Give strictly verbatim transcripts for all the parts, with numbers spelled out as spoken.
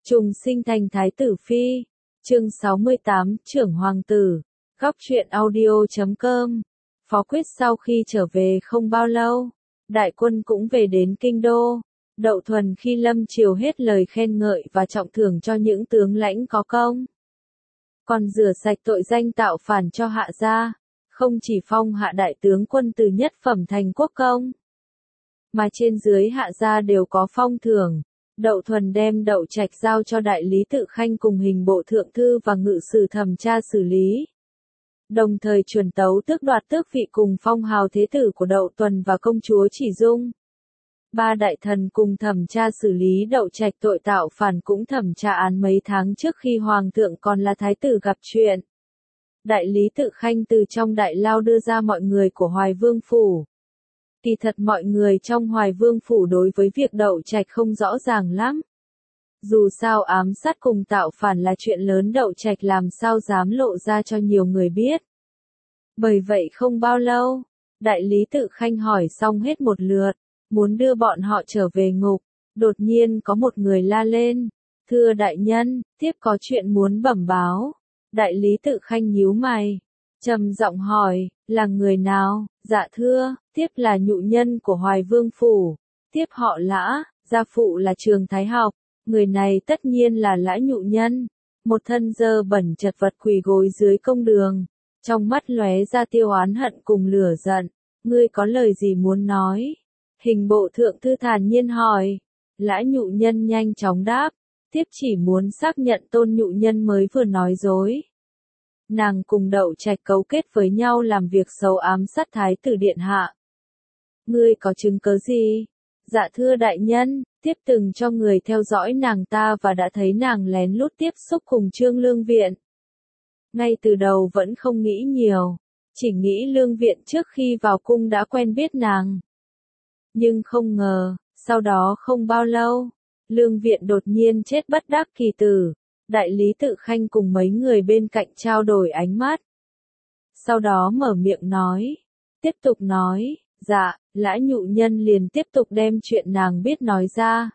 Trùng sinh thành Thái tử Phi. Chương sáu mươi tám, Trưởng Hoàng tử. Góc truyện audio chấm com. Phó Quyết sau khi trở về không bao lâu, đại quân cũng về đến kinh đô. Đậu Thuần khi lâm triều hết lời khen ngợi và trọng thưởng cho những tướng lãnh có công. Còn rửa sạch tội danh tạo phản cho Hạ gia, không chỉ phong Hạ đại tướng quân từ nhất phẩm thành quốc công, mà trên dưới Hạ gia đều có phong thưởng. Đậu Thuần đem Đậu Trạch giao cho đại lý Tự Khanh cùng hình bộ thượng thư và ngự sử thẩm tra xử lý. Đồng thời chuẩn tấu tước đoạt tước vị cùng phong hào thế tử của Đậu Tuần và công chúa Chỉ Dung. Ba đại thần cùng thẩm tra xử lý Đậu Trạch tội tạo phản cũng thẩm tra án mấy tháng trước khi hoàng thượng còn là thái tử gặp chuyện. Đại lý Tự Khanh từ trong đại lao đưa ra mọi người của Hoài Vương phủ. Kỳ thật mọi người trong Hoài Vương phủ đối với việc Đậu Trạch không rõ ràng lắm. Dù sao ám sát cùng tạo phản là chuyện lớn, Đậu Trạch làm sao dám lộ ra cho nhiều người biết. Bởi vậy không bao lâu, đại lý Tự Khanh hỏi xong hết một lượt, muốn đưa bọn họ trở về ngục, đột nhiên có một người la lên, thưa đại nhân, tiếp có chuyện muốn bẩm báo. Đại lý Tự Khanh nhíu mày, trầm giọng hỏi, là người nào? Dạ thưa, tiếp là nhụ nhân của Hoài Vương phủ, tiếp họ Lã, gia phụ là Trường Thái Học, người này tất nhiên là Lã nhụ nhân. Một thân dơ bẩn chật vật quỳ gối dưới công đường, trong mắt lóe ra tiêu oán hận cùng lửa giận. Ngươi có lời gì muốn nói? Hình bộ thượng thư thản nhiên hỏi. Lã nhụ nhân nhanh chóng đáp, tiếp chỉ muốn xác nhận Tôn nhụ nhân mới vừa nói dối. Nàng cùng Đậu Trạch cấu kết với nhau làm việc xấu ám sát thái tử điện hạ. Ngươi có chứng cớ gì? Dạ thưa đại nhân, tiếp từng cho người theo dõi nàng ta và đã thấy nàng lén lút tiếp xúc cùng Trương Lương Viện. Ngay từ đầu vẫn không nghĩ nhiều, chỉ nghĩ Lương Viện trước khi vào cung đã quen biết nàng. Nhưng không ngờ, sau đó không bao lâu, Lương Viện đột nhiên chết bất đắc kỳ tử. Đại lý Tự Khanh cùng mấy người bên cạnh trao đổi ánh mắt. Sau đó mở miệng nói, tiếp tục nói, dạ, Lã nhụ nhân liền tiếp tục đem chuyện nàng biết nói ra.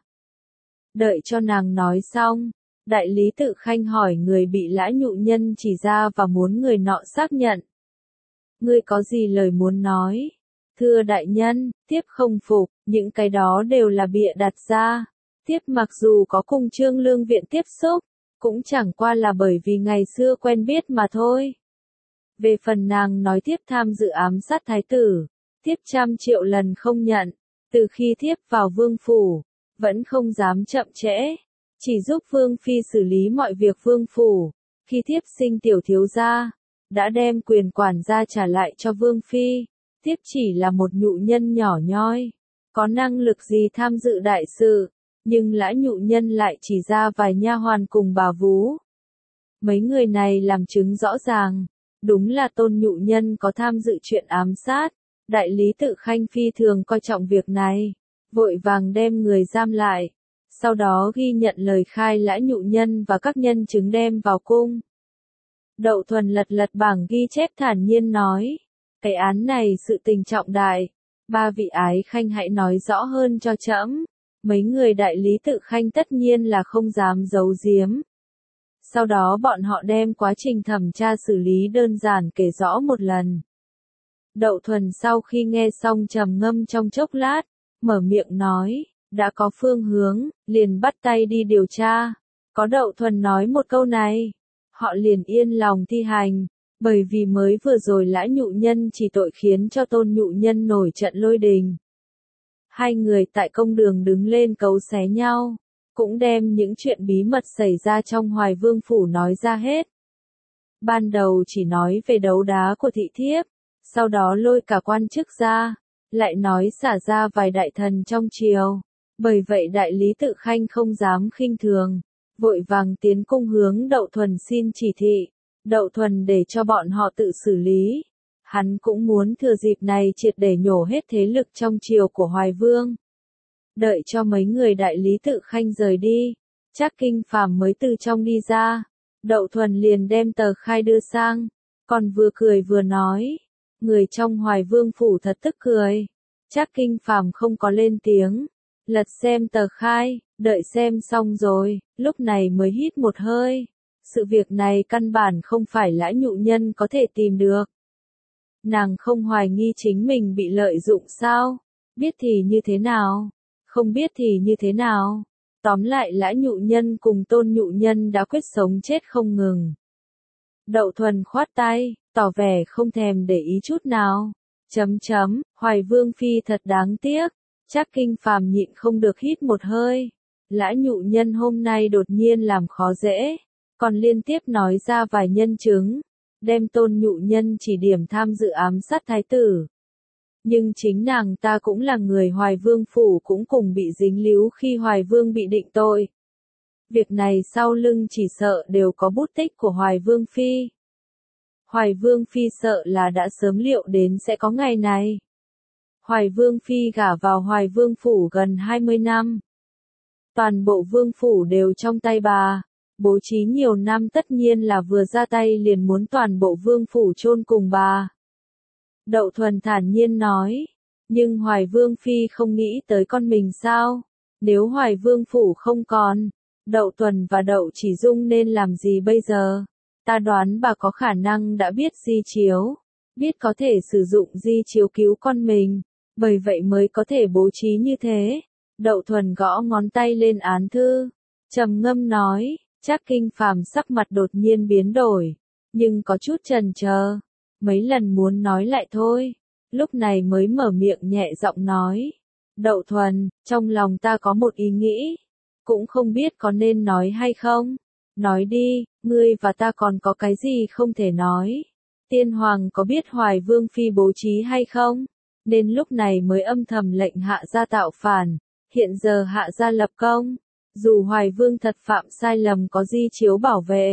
Đợi cho nàng nói xong, đại lý Tự Khanh hỏi người bị Lã nhụ nhân chỉ ra và muốn người nọ xác nhận. Ngươi có gì lời muốn nói? Thưa đại nhân, tiếp không phục, những cái đó đều là bịa đặt ra. Tiếp mặc dù có cùng Trương Lương Viện tiếp xúc, cũng chẳng qua là bởi vì ngày xưa quen biết mà thôi. Về phần nàng nói tiếp tham dự ám sát thái tử, tiếp trăm triệu lần không nhận. Từ khi tiếp vào vương phủ, vẫn không dám chậm trễ, chỉ giúp vương phi xử lý mọi việc vương phủ. Khi tiếp sinh tiểu thiếu gia, đã đem quyền quản gia trả lại cho vương phi. Tiếp chỉ là một nhụ nhân nhỏ nhoi, có năng lực gì tham dự đại sự. Nhưng Lã nhụ nhân lại chỉ ra vài nha hoàn cùng bà vú. Mấy người này làm chứng rõ ràng, đúng là Tôn nhụ nhân có tham dự chuyện ám sát. Đại lý Tự Khanh phi thường coi trọng việc này, vội vàng đem người giam lại. Sau đó ghi nhận lời khai Lã nhụ nhân và các nhân chứng đem vào cung. Đậu Thuần lật lật bảng ghi chép thản nhiên nói, cái án này sự tình trọng đại, ba vị ái khanh hãy nói rõ hơn cho trẫm. Mấy người đại lý Tự Khanh tất nhiên là không dám giấu giếm. Sau đó bọn họ đem quá trình thẩm tra xử lý đơn giản kể rõ một lần. Đậu Thuần sau khi nghe xong trầm ngâm trong chốc lát, mở miệng nói, đã có phương hướng, liền bắt tay đi điều tra. Có Đậu Thuần nói một câu này, họ liền yên lòng thi hành, bởi vì mới vừa rồi Lã nhụ nhân chỉ tội khiến cho Tôn nhụ nhân nổi trận lôi đình. Hai người tại công đường đứng lên cấu xé nhau, cũng đem những chuyện bí mật xảy ra trong Hoài Vương phủ nói ra hết. Ban đầu chỉ nói về đấu đá của thị thiếp, sau đó lôi cả quan chức ra, lại nói xả ra vài đại thần trong triều. Bởi vậy đại lý Tự Khanh không dám khinh thường, vội vàng tiến cung hướng Đậu Thuần xin chỉ thị. Đậu Thuần để cho bọn họ tự xử lý. Hắn cũng muốn thừa dịp này triệt để nhổ hết thế lực trong triều của Hoài Vương. Đợi cho mấy người đại lý Tự Khanh rời đi, Trác Kinh Phàm mới từ trong đi ra. Đậu Thuần liền đem tờ khai đưa sang, còn vừa cười vừa nói, người trong Hoài Vương phủ thật tức cười. Trác Kinh Phàm không có lên tiếng, lật xem tờ khai, đợi xem xong rồi, lúc này mới hít một hơi. Sự việc này căn bản không phải Lã Nhụ Nhân có thể tìm được. Nàng không hoài nghi chính mình bị lợi dụng sao? Biết thì như thế nào? Không biết thì như thế nào? Tóm lại Lã Nhụ Nhân cùng Tôn Nhụ Nhân đã quyết sống chết không ngừng. Đậu Thuần khoát tay, tỏ vẻ không thèm để ý chút nào. Chấm chấm, Hoài Vương Phi thật đáng tiếc. Trác Kinh Phàm nhịn không được hít một hơi. Lã Nhụ Nhân hôm nay đột nhiên làm khó dễ, còn liên tiếp nói ra vài nhân chứng, đem Tôn Nhụ Nhân chỉ điểm tham dự ám sát thái tử. Nhưng chính nàng ta cũng là người Hoài Vương phủ, cũng cùng bị dính líu khi Hoài Vương bị định tội. Việc này sau lưng chỉ sợ đều có bút tích của Hoài Vương Phi. Hoài Vương Phi sợ là đã sớm liệu đến sẽ có ngày này. Hoài Vương Phi gả vào Hoài Vương phủ gần hai mươi năm. Toàn bộ vương phủ đều trong tay bà. Bố trí nhiều năm tất nhiên là vừa ra tay liền muốn toàn bộ vương phủ chôn cùng bà. Đậu Thuần thản nhiên nói. Nhưng Hoài Vương Phi không nghĩ tới con mình sao? Nếu Hoài Vương phủ không còn, Đậu Thuần và Đậu Chỉ Dung nên làm gì bây giờ? Ta đoán bà có khả năng đã biết di chiếu, biết có thể sử dụng di chiếu cứu con mình, bởi vậy mới có thể bố trí như thế. Đậu Thuần gõ ngón tay lên án thư, trầm ngâm nói. Trác Kinh Phàm sắc mặt đột nhiên biến đổi, nhưng có chút chần chờ, mấy lần muốn nói lại thôi, lúc này mới mở miệng nhẹ giọng nói. Đậu Thuần, trong lòng ta có một ý nghĩ, cũng không biết có nên nói hay không. Nói đi, ngươi và ta còn có cái gì không thể nói. Tiên Hoàng có biết Hoài Vương Phi bố trí hay không? Nên lúc này mới âm thầm lệnh hạ gia tạo phản, hiện giờ hạ gia lập công. Dù Hoài Vương thật phạm sai lầm có di chiếu bảo vệ,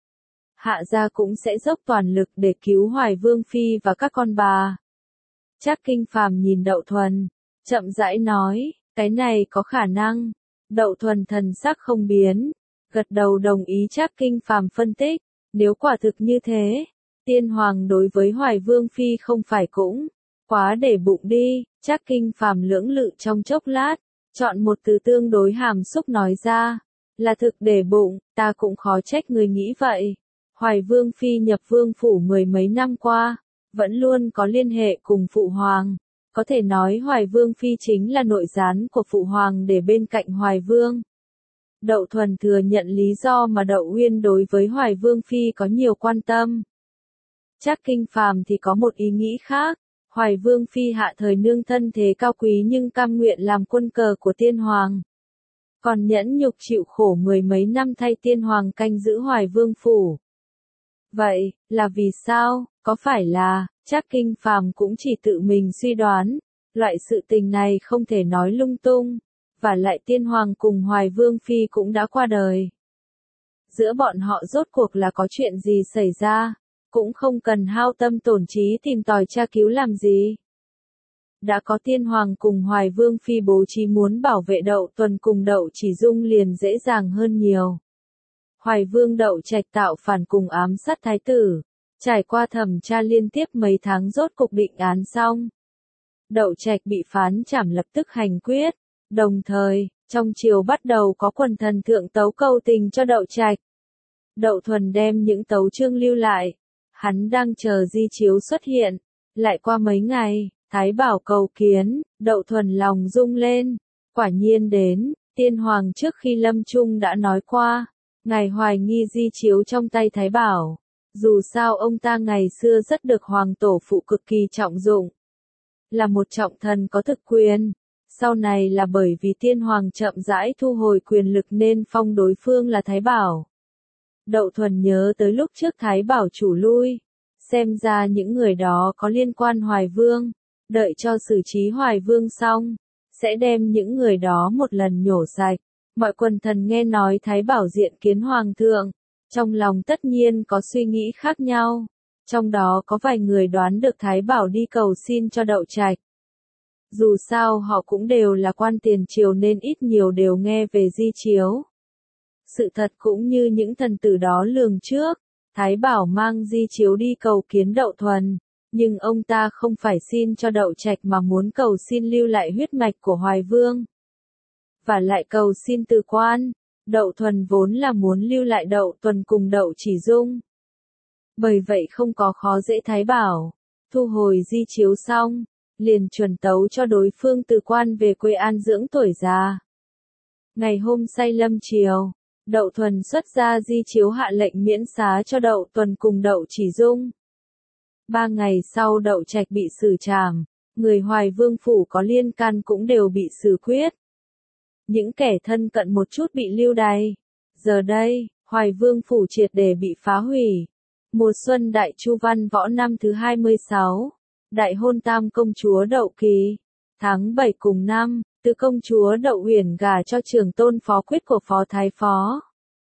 hạ gia cũng sẽ dốc toàn lực để cứu Hoài Vương Phi và các con bà. Trác Kinh Phàm nhìn Đậu Thuần, chậm rãi nói, cái này có khả năng. Đậu Thuần thần sắc không biến, gật đầu đồng ý Trác Kinh Phàm phân tích, nếu quả thực như thế, Tiên Hoàng đối với Hoài Vương Phi không phải cũng quá để bụng đi. Trác Kinh Phàm lưỡng lự trong chốc lát, chọn một từ tương đối hàm xúc nói ra, là thực để bụng, ta cũng khó trách người nghĩ vậy. Hoài Vương Phi nhập vương phủ mười mấy năm qua, vẫn luôn có liên hệ cùng Phụ Hoàng, có thể nói Hoài Vương Phi chính là nội gián của Phụ Hoàng để bên cạnh Hoài Vương. Đậu Thuần thừa nhận lý do mà Đậu Uyên đối với Hoài Vương Phi có nhiều quan tâm. Trác Kinh Phàm thì có một ý nghĩ khác. Hoài Vương Phi hạ thời nương thân thế cao quý nhưng cam nguyện làm quân cờ của Tiên Hoàng, còn nhẫn nhục chịu khổ mười mấy năm thay Tiên Hoàng canh giữ Hoài Vương phủ. Vậy, là vì sao? Có phải là, Trác Kinh Phàm cũng chỉ tự mình suy đoán, loại sự tình này không thể nói lung tung, và lại Tiên Hoàng cùng Hoài Vương Phi cũng đã qua đời. Giữa bọn họ rốt cuộc là có chuyện gì xảy ra? Cũng không cần hao tâm tổn trí tìm tòi tra cứu làm gì. Đã có Tiên Hoàng cùng Hoài Vương Phi bố trí muốn bảo vệ Đậu Thuần cùng Đậu Chỉ Dung liền dễ dàng hơn nhiều. Hoài Vương Đậu Trạch tạo phản cùng ám sát thái tử, trải qua thẩm tra liên tiếp mấy tháng rốt cục định án xong. Đậu Trạch bị phán trảm lập tức hành quyết, đồng thời, trong triều bắt đầu có quần thần thượng tấu cầu tình cho Đậu Trạch. Đậu Thuần đem những tấu chương lưu lại. Hắn đang chờ di chiếu xuất hiện, lại qua mấy ngày, Thái Bảo cầu kiến, Đậu Thuần lòng rung lên, quả nhiên đến. Tiên Hoàng trước khi lâm chung đã nói qua, ngài hoài nghi di chiếu trong tay Thái Bảo, dù sao ông ta ngày xưa rất được Hoàng tổ phụ cực kỳ trọng dụng, là một trọng thần có thực quyền, sau này là bởi vì Tiên Hoàng chậm rãi thu hồi quyền lực nên phong đối phương là Thái Bảo. Đậu Thuần nhớ tới lúc trước Thái Bảo chủ lui, xem ra những người đó có liên quan Hoài Vương, đợi cho xử trí Hoài Vương xong, sẽ đem những người đó một lần nhổ sạch. Mọi quần thần nghe nói Thái Bảo diện kiến Hoàng thượng, trong lòng tất nhiên có suy nghĩ khác nhau, trong đó có vài người đoán được Thái Bảo đi cầu xin cho Đậu Trạch. Dù sao họ cũng đều là quan tiền triều nên ít nhiều đều nghe về di chiếu. Sự thật cũng như những thần tử đó lường trước, Thái Bảo mang di chiếu đi cầu kiến Đậu Thuần, nhưng ông ta không phải xin cho Đậu Trạch mà muốn cầu xin lưu lại huyết mạch của Hoài Vương. và lại cầu xin từ quan. Đậu Thuần vốn là muốn lưu lại Đậu Tuần cùng Đậu Chỉ Dung. Bởi vậy không có khó dễ thái bảo, thu hồi di chiếu xong, liền chuẩn tấu cho đối phương từ quan về quê an dưỡng tuổi già. Ngày hôm say lâm chiều, Đậu Thuần xuất ra di chiếu hạ lệnh miễn xá cho Đậu Tuần cùng Đậu Chỉ Dung. Ba ngày sau Đậu Trạch bị xử trảm, người Hoài Vương phủ có liên can cũng đều bị xử quyết. Những kẻ thân cận một chút bị lưu đày. Giờ đây, Hoài Vương phủ triệt để bị phá hủy. Mùa xuân Đại Chu Văn Võ năm thứ hai mươi sáu, đại hôn tam công chúa Đậu Kỳ. Tháng bảy cùng năm, từ công chúa Đậu Huyền gả cho trưởng tôn Phó Quyết của Phó Thái Phó.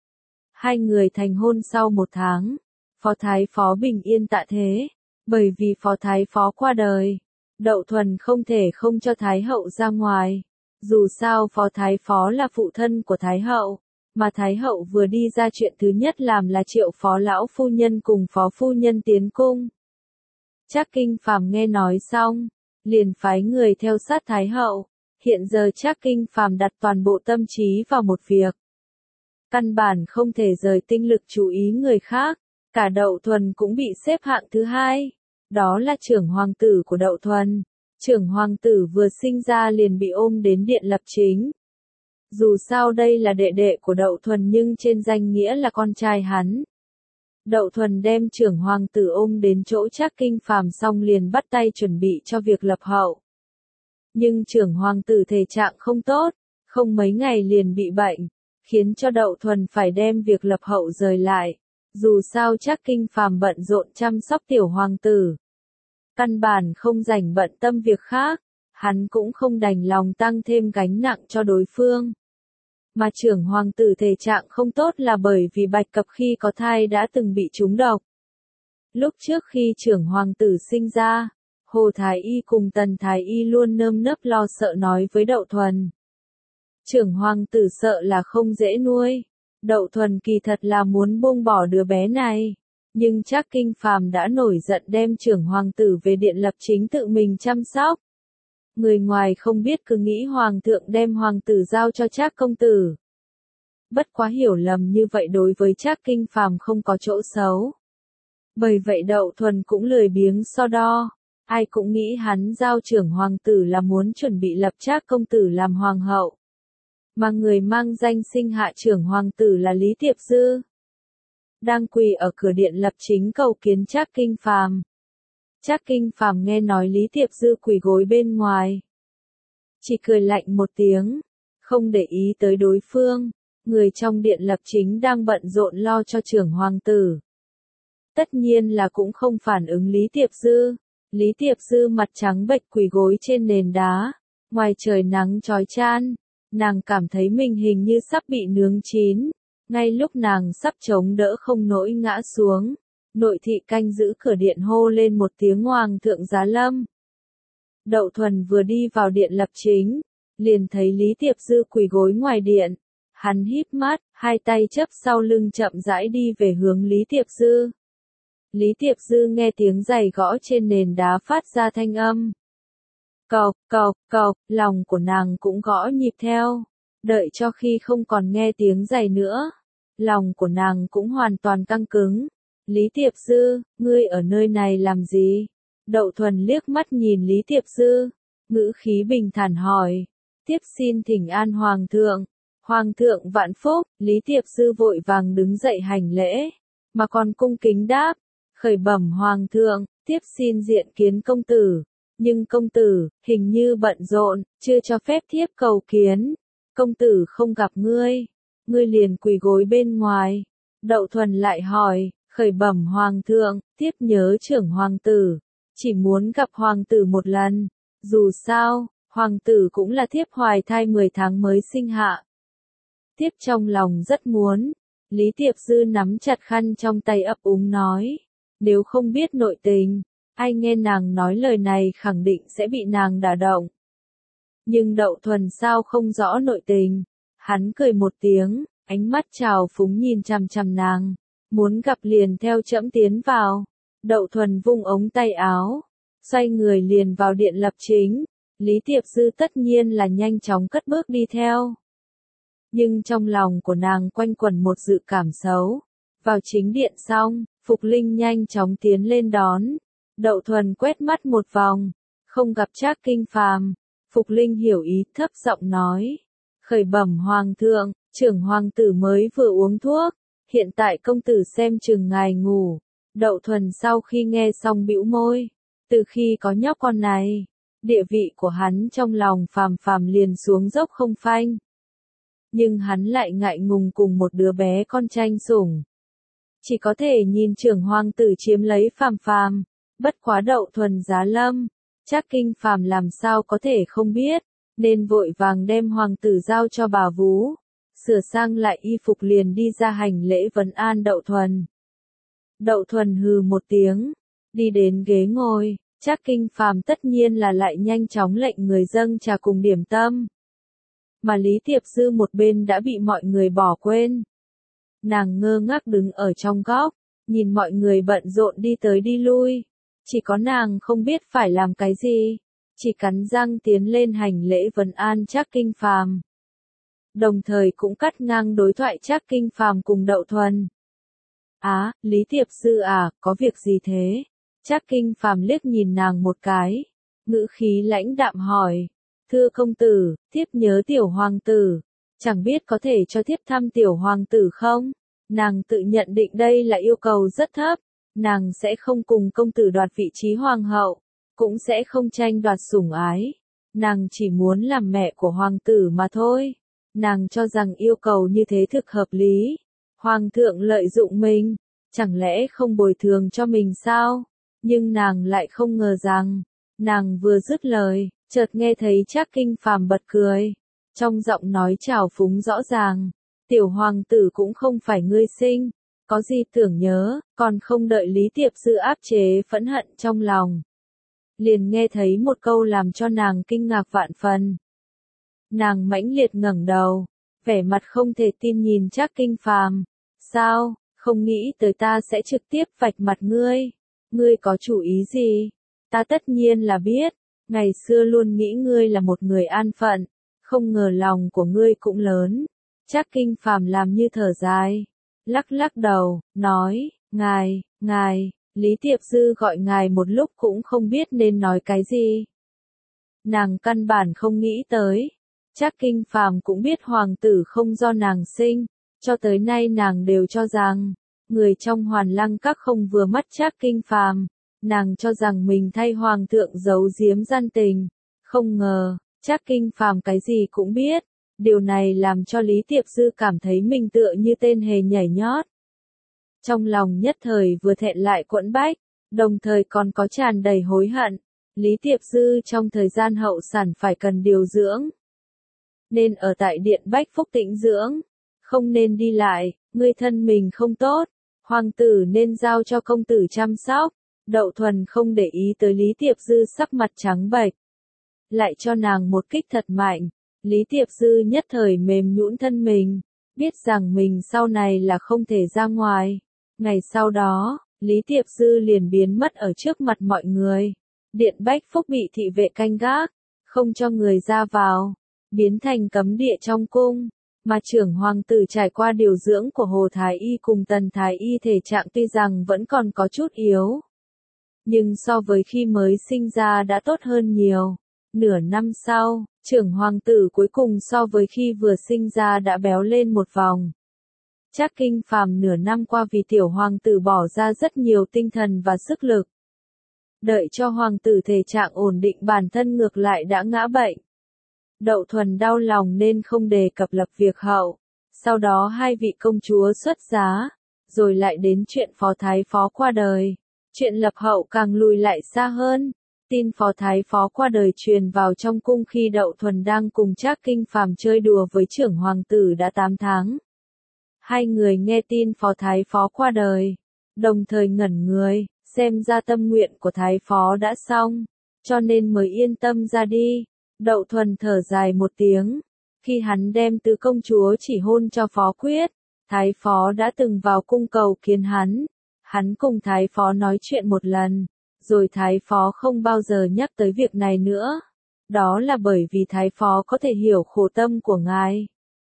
Hai người thành hôn sau một tháng, Phó Thái Phó bình yên tạ thế. Bởi vì Phó Thái Phó qua đời, Đậu Thuần không thể không cho Thái Hậu ra ngoài. Dù sao Phó Thái Phó là phụ thân của Thái Hậu, mà Thái Hậu vừa đi ra chuyện thứ nhất làm là triệu Phó Lão Phu Nhân cùng Phó Phu Nhân tiến cung. Trác Kinh Phàm nghe nói xong, liền phái người theo sát Thái Hậu. Hiện giờ Trác Kinh Phàm đặt toàn bộ tâm trí vào một việc. Căn bản không thể rời tinh lực chú ý người khác, cả Đậu Thuần cũng bị xếp hạng thứ hai. Đó là trưởng hoàng tử của Đậu Thuần. Trưởng hoàng tử vừa sinh ra liền bị ôm đến điện lập chính. Dù sao đây là đệ đệ của Đậu Thuần nhưng trên danh nghĩa là con trai hắn. Đậu Thuần đem trưởng hoàng tử ôm đến chỗ Trác Kinh Phàm xong liền bắt tay chuẩn bị cho việc lập hậu. Nhưng trưởng hoàng tử thể trạng không tốt, không mấy ngày liền bị bệnh, khiến cho Đậu Thuần phải đem việc lập hậu rời lại. Dù sao Trác Kinh Phàm bận rộn chăm sóc tiểu hoàng tử. Căn bản không rảnh bận tâm việc khác, hắn cũng không đành lòng tăng thêm gánh nặng cho đối phương. Mà trưởng hoàng tử thể trạng không tốt là bởi vì Bạch Cập khi có thai đã từng bị trúng độc. Lúc trước khi trưởng hoàng tử sinh ra, Hồ Thái Y cùng Tần Thái Y luôn nơm nớp lo sợ nói với Đậu Thuần. Trưởng hoàng tử sợ là không dễ nuôi. Đậu Thuần kỳ thật là muốn buông bỏ đứa bé này. Nhưng Trác Kinh Phàm đã nổi giận đem trưởng hoàng tử về điện lập chính tự mình chăm sóc. Người ngoài không biết cứ nghĩ hoàng thượng đem hoàng tử giao cho Trác công tử. Bất quá hiểu lầm như vậy đối với Trác Kinh Phàm không có chỗ xấu. Bởi vậy Đậu Thuần cũng lười biếng so đo. Ai cũng nghĩ hắn giao trưởng hoàng tử là muốn chuẩn bị lập Trác công tử làm hoàng hậu. Mà người mang danh sinh hạ trưởng hoàng tử là Lý Tiệp Dư. Đang quỳ ở cửa điện lập chính cầu kiến Trác Kinh Phàm. Trác Kinh Phàm nghe nói Lý Tiệp Dư quỳ gối bên ngoài. Chỉ cười lạnh một tiếng, không để ý tới đối phương, người trong điện lập chính đang bận rộn lo cho trưởng hoàng tử. Tất nhiên là cũng không phản ứng Lý Tiệp Dư. Lý Tiệp Dư mặt trắng bệch quỳ gối trên nền đá, ngoài trời nắng chói chan, nàng cảm thấy mình hình như sắp bị nướng chín. Ngay lúc nàng sắp chống đỡ không nổi ngã xuống, nội thị canh giữ cửa điện hô lên một tiếng hoàng thượng giá lâm. Đậu Thuần vừa đi vào điện lập chính, liền thấy Lý Tiệp Dư quỳ gối ngoài điện. Hắn híp mắt, hai tay chắp sau lưng chậm rãi đi về hướng Lý Tiệp Dư. Lý Tiệp Dư nghe tiếng giày gõ trên nền đá phát ra thanh âm. Cộc, cộc, cộc, lòng của nàng cũng gõ nhịp theo. Đợi cho khi không còn nghe tiếng giày nữa, lòng của nàng cũng hoàn toàn căng cứng. Lý Tiệp Dư, ngươi ở nơi này làm gì? Đậu Thuần liếc mắt nhìn Lý Tiệp Dư, ngữ khí bình thản hỏi. Tiếp xin thỉnh an hoàng thượng. Hoàng thượng vạn phúc. Lý Tiệp Dư vội vàng đứng dậy hành lễ, mà còn cung kính đáp. Khởi bẩm hoàng thượng, tiếp xin diện kiến công tử. Nhưng công tử, hình như bận rộn, chưa cho phép thiếp cầu kiến. Công tử không gặp ngươi, ngươi liền quỳ gối bên ngoài. Đậu Thuần lại hỏi, khởi bẩm hoàng thượng, thiếp nhớ trưởng hoàng tử, chỉ muốn gặp hoàng tử một lần. Dù sao, hoàng tử cũng là thiếp hoài thai mười tháng mới sinh hạ. Thiếp trong lòng rất muốn. Lý Tiệp Dư nắm chặt khăn trong tay ấp úng nói. Nếu không biết nội tình, ai nghe nàng nói lời này khẳng định sẽ bị nàng đả động. Nhưng Đậu Thuần sao không rõ nội tình. Hắn cười một tiếng, ánh mắt trào phúng nhìn chằm chằm nàng. Muốn gặp liền theo trẫm tiến vào. Đậu Thuần vung ống tay áo, xoay người liền vào điện lập chính. Lý Tiệp Dư tất nhiên là nhanh chóng cất bước đi theo. Nhưng trong lòng của nàng quanh quẩn một dự cảm xấu. Vào chính điện xong, Phục Linh nhanh chóng tiến lên đón. Đậu Thuần quét mắt một vòng, không gặp Trác Kinh Phàm. Phục Linh hiểu ý, thấp giọng nói. Khởi bẩm hoàng thượng, trưởng hoàng tử mới vừa uống thuốc. Hiện tại công tử xem chừng ngài ngủ. Đậu Thuần sau khi nghe xong bĩu môi. Từ khi có nhóc con này, địa vị của hắn trong lòng Phàm Phàm liền xuống dốc không phanh. Nhưng hắn lại ngại ngùng cùng một đứa bé con tranh sủng. Chỉ có thể nhìn trưởng hoàng tử chiếm lấy Phàm Phàm, bất quá Đậu Thuần giá lâm, Trác Kinh Phàm làm sao có thể không biết, nên vội vàng đem hoàng tử giao cho bà vú, sửa sang lại y phục liền đi ra hành lễ vấn an Đậu Thuần. Đậu Thuần hừ một tiếng, đi đến ghế ngồi, Trác Kinh Phàm tất nhiên là lại nhanh chóng lệnh người dâng trà cùng điểm tâm. Mà Lý Tiệp Dư một bên đã bị mọi người bỏ quên. Nàng ngơ ngác đứng ở trong góc, nhìn mọi người bận rộn đi tới đi lui. Chỉ có nàng không biết phải làm cái gì, chỉ cắn răng tiến lên hành lễ vấn an Trác Kinh Phàm. Đồng thời cũng cắt ngang đối thoại Trác Kinh Phàm cùng Đậu Thuần. Á, Lý Tiệp Dư à, có việc gì thế? Trác Kinh Phàm liếc nhìn nàng một cái, ngữ khí lãnh đạm hỏi. Thưa công tử, thiếp nhớ tiểu hoàng tử, chẳng biết có thể cho thiếp thăm tiểu hoàng tử không? Nàng tự nhận định đây là yêu cầu rất thấp, nàng sẽ không cùng công tử đoạt vị trí hoàng hậu, cũng sẽ không tranh đoạt sủng ái. Nàng chỉ muốn làm mẹ của hoàng tử mà thôi. Nàng cho rằng yêu cầu như thế thực hợp lý. Hoàng thượng lợi dụng mình, chẳng lẽ không bồi thường cho mình sao? Nhưng nàng lại không ngờ rằng, nàng vừa dứt lời, chợt nghe thấy Trác Kinh Phàm bật cười. Trong giọng nói trào phúng rõ ràng, tiểu hoàng tử cũng không phải ngươi sinh, có gì tưởng nhớ, còn không đợi Lý Tiệp Dư áp chế phẫn hận trong lòng. Liền nghe thấy một câu làm cho nàng kinh ngạc vạn phần. Nàng mãnh liệt ngẩng đầu, vẻ mặt không thể tin nhìn Trác Kinh Phàm. Sao, không nghĩ tới ta sẽ trực tiếp vạch mặt ngươi? Ngươi có chủ ý gì? Ta tất nhiên là biết, ngày xưa luôn nghĩ ngươi là một người an phận, không ngờ lòng của ngươi cũng lớn. Trác Kinh Phàm làm như thở dài, lắc lắc đầu, nói, ngài, ngài, Lý Tiệp Dư gọi ngài một lúc cũng không biết nên nói cái gì. Nàng căn bản không nghĩ tới. Trác Kinh Phàm cũng biết hoàng tử không do nàng sinh, cho tới nay nàng đều cho rằng, người trong Hoàn Lăng Các không vừa mắt Trác Kinh Phàm, nàng cho rằng mình thay hoàng thượng giấu giếm gian tình, không ngờ, Trác Kinh Phàm cái gì cũng biết, điều này làm cho Lý Tiệp Dư cảm thấy mình tựa như tên hề nhảy nhót. Trong lòng nhất thời vừa thẹn lại quẫn bách, đồng thời còn có tràn đầy hối hận, Lý Tiệp Dư trong thời gian hậu sản phải cần điều dưỡng. Nên ở tại điện Bách Phúc tĩnh dưỡng, không nên đi lại, người thân mình không tốt, hoàng tử nên giao cho công tử chăm sóc. Đậu Thuần không để ý tới Lý Tiệp Dư sắc mặt trắng bệch, lại cho nàng một kích thật mạnh. Lý Tiệp Dư nhất thời mềm nhũn thân mình, biết rằng mình sau này là không thể ra ngoài. Ngày sau đó, Lý Tiệp Dư liền biến mất ở trước mặt mọi người. Điện Bách Phúc bị thị vệ canh gác, không cho người ra vào, biến thành cấm địa trong cung. Mà trưởng hoàng tử trải qua điều dưỡng của Hồ Thái Y cùng Tần Thái Y thể trạng tuy rằng vẫn còn có chút yếu, nhưng so với khi mới sinh ra đã tốt hơn nhiều. Nửa năm sau, trưởng hoàng tử cuối cùng so với khi vừa sinh ra đã béo lên một vòng. Trác Kinh Phàm nửa năm qua vì tiểu hoàng tử bỏ ra rất nhiều tinh thần và sức lực. Đợi cho hoàng tử thể trạng ổn định bản thân ngược lại đã ngã bệnh. Đậu Thuần đau lòng nên không đề cập lập việc hậu. Sau đó hai vị công chúa xuất giá, rồi lại đến chuyện phó thái phó qua đời. Chuyện lập hậu càng lùi lại xa hơn. Tin phó thái phó qua đời truyền vào trong cung khi Đậu Thuần đang cùng Trác Kinh Phàm chơi đùa với trưởng hoàng tử đã tám tháng. Hai người nghe tin phó thái phó qua đời, đồng thời ngẩn người, xem ra tâm nguyện của thái phó đã xong, cho nên mới yên tâm ra đi. Đậu Thuần thở dài một tiếng, khi hắn đem tứ công chúa chỉ hôn cho phó quyết, thái phó đã từng vào cung cầu kiến hắn. Hắn cùng thái phó nói chuyện một lần, rồi thái phó không bao giờ nhắc tới việc này nữa. Đó là bởi vì thái phó có thể hiểu khổ tâm của ngài.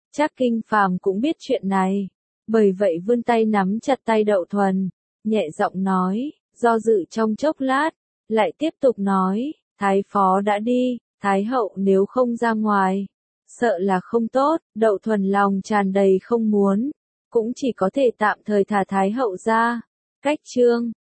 Trác Kinh Phàm cũng biết chuyện này, bởi vậy vươn tay nắm chặt tay Đậu Thuần, nhẹ giọng nói, do dự trong chốc lát, lại tiếp tục nói, Thái phó đã đi, Thái hậu nếu không ra ngoài, sợ là không tốt. Đậu Thuần lòng tràn đầy không muốn, cũng chỉ có thể tạm thời thả Thái hậu ra. Cách chương